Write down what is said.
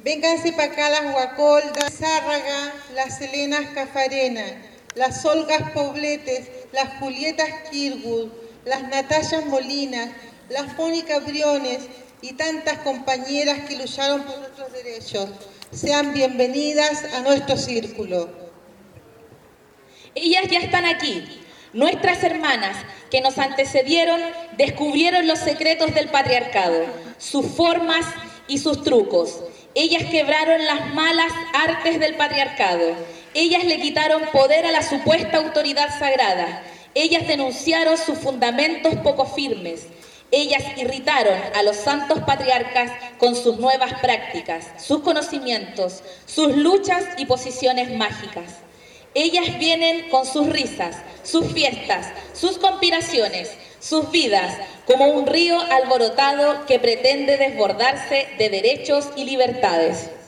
Vénganse para acá las Guacoldas, Zárraga, las Helenas Cafarena, las Olgas Pobletes, las Julietas Kirwood, las Natallas Molinas, las Mónica Briones y tantas compañeras que lucharon por nuestros derechos. Sean bienvenidas a nuestro círculo. Ellas ya están aquí. Nuestras hermanas que nos antecedieron descubrieron los secretos del patriarcado, sus formas y sus trucos. Ellas quebraron las malas artes del patriarcado. Ellas le quitaron poder a la supuesta autoridad sagrada. Ellas denunciaron sus fundamentos poco firmes. Ellas irritaron a los santos patriarcas con sus nuevas prácticas, sus conocimientos, sus luchas y posiciones mágicas. Ellas vienen con sus risas, sus fiestas, sus conspiraciones, sus vidas, como un río alborotado que pretende desbordarse de derechos y libertades.